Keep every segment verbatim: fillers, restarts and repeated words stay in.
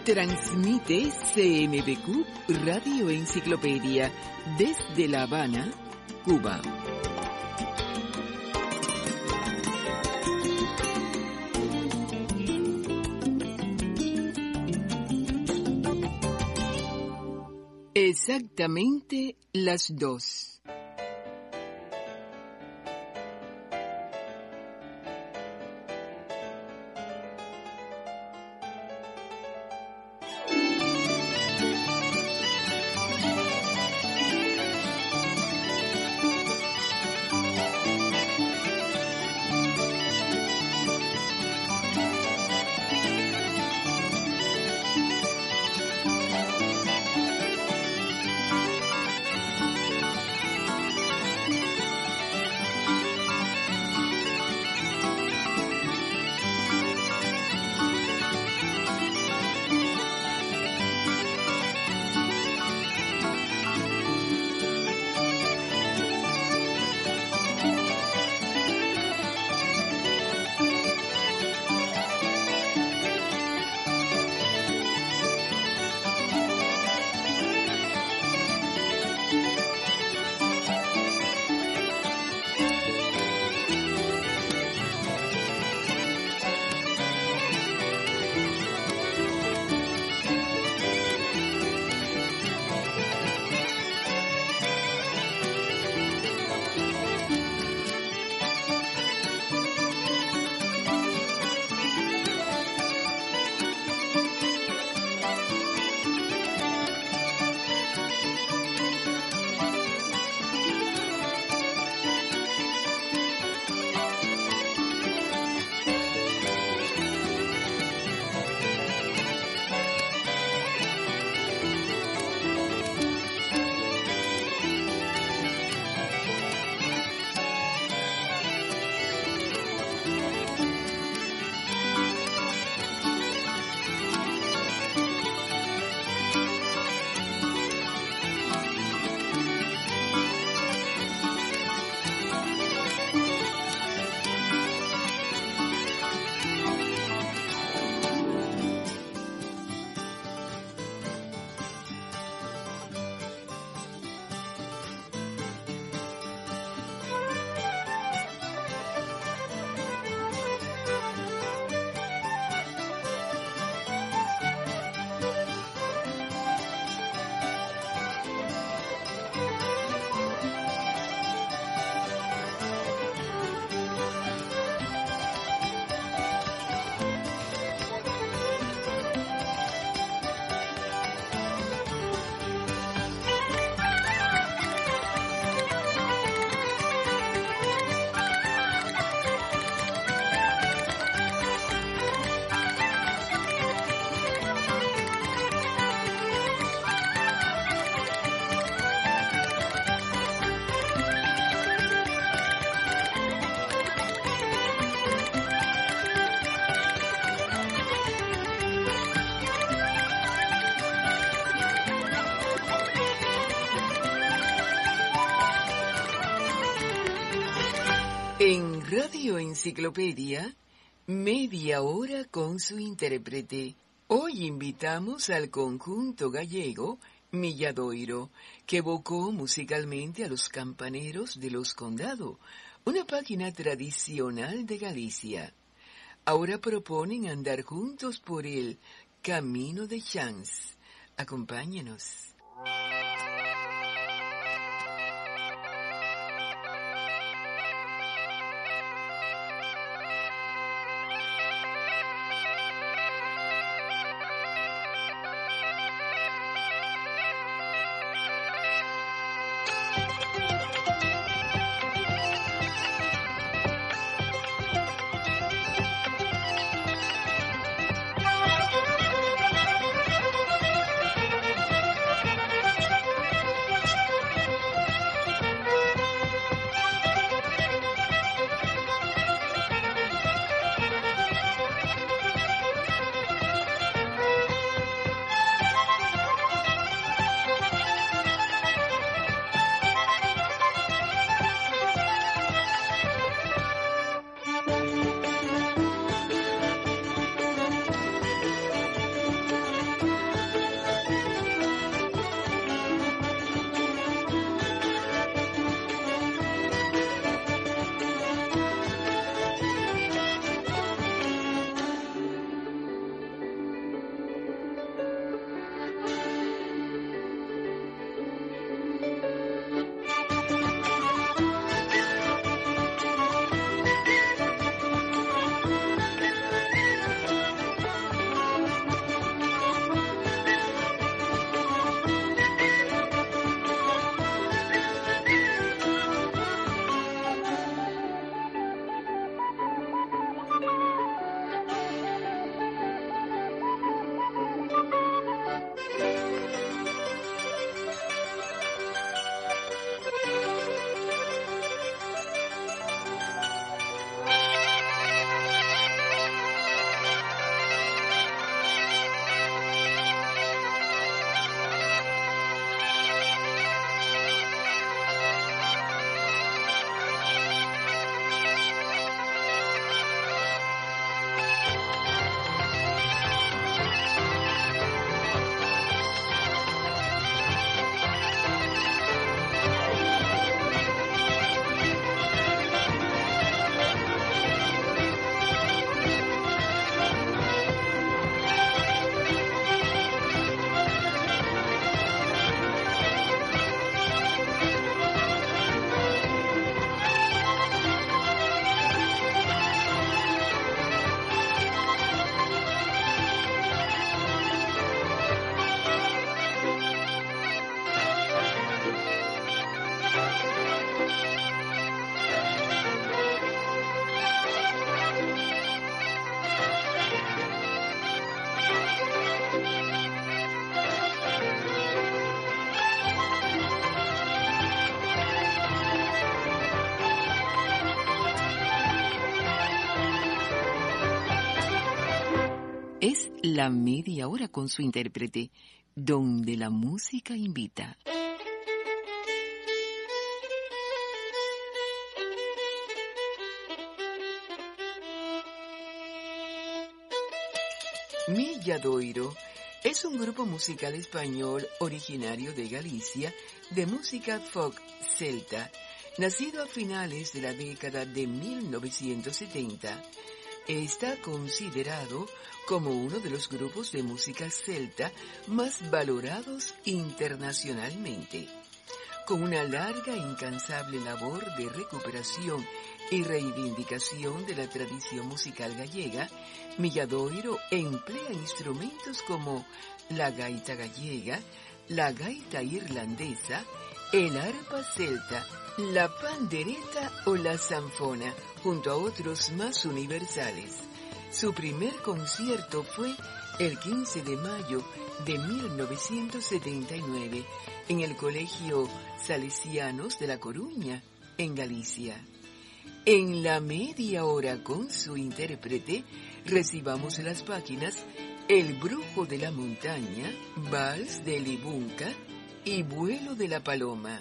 Transmite C M B Q Radio Enciclopedia desde La Habana, Cuba. Exactamente las dos. En Radio Enciclopedia, media hora con su intérprete. Hoy invitamos al conjunto gallego Milladoiro, que evocó musicalmente a los campaneros de los Condado, una página tradicional de Galicia. Ahora proponen andar juntos por el Camino de Chance. Acompáñenos. Es la media hora con su intérprete, donde la música invita. Milladoiro es un grupo musical español originario de Galicia de música folk celta, nacido a finales de la década de mil novecientos setenta. Está considerado como uno de los grupos de música celta más valorados internacionalmente. Con una larga e incansable labor de recuperación y reivindicación de la tradición musical gallega, Milladoiro emplea instrumentos como la gaita gallega, la gaita irlandesa, el arpa celta, la pandereta o la zanfona, junto a otros más universales. Su primer concierto fue el quince de mayo de mil novecientos setenta y nueve en el Colegio Salesianos de La Coruña, en Galicia. En la media hora con su intérprete, recibamos las páginas El Brujo de la Montaña, Vals de Libunca y Vuelo de la Paloma.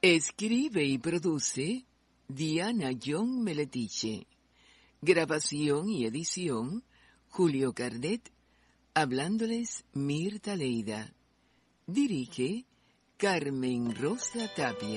Escribe y produce Diana John Meletiche. Grabación y edición Julio Cardet. Hablándoles Mirta Leida. Dirige Carmen Rosa Tapia.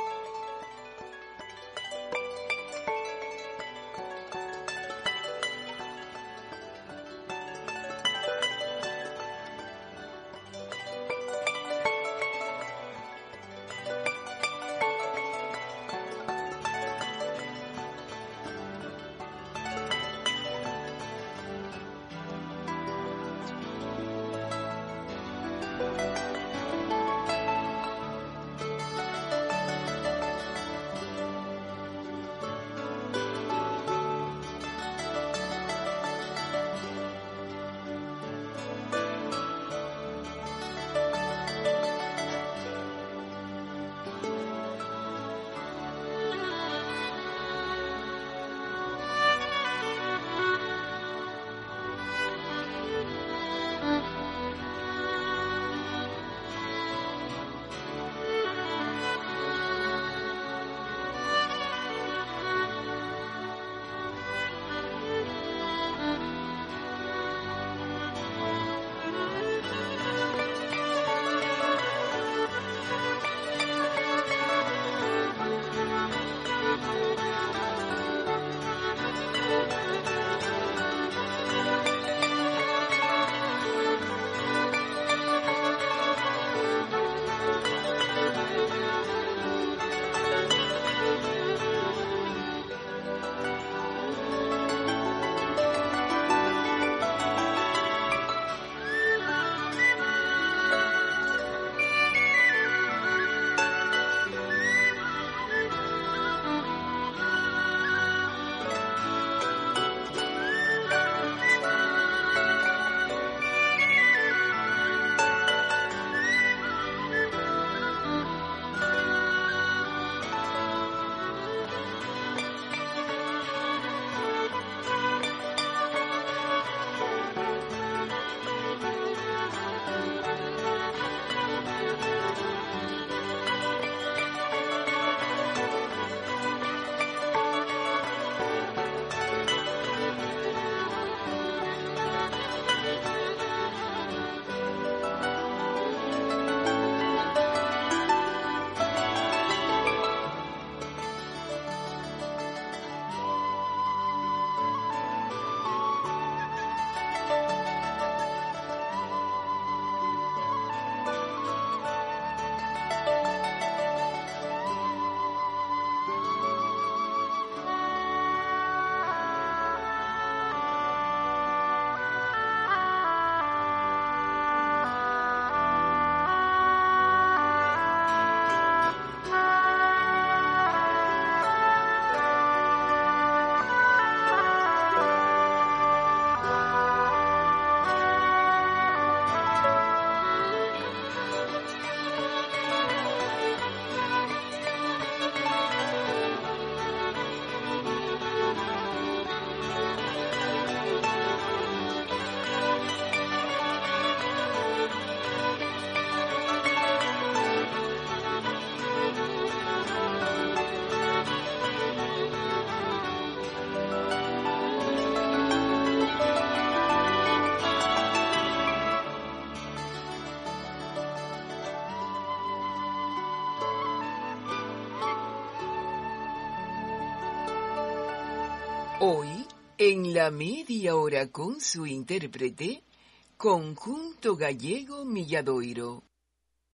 Hoy, en la media hora con su intérprete, Conjunto Gallego Milladoiro.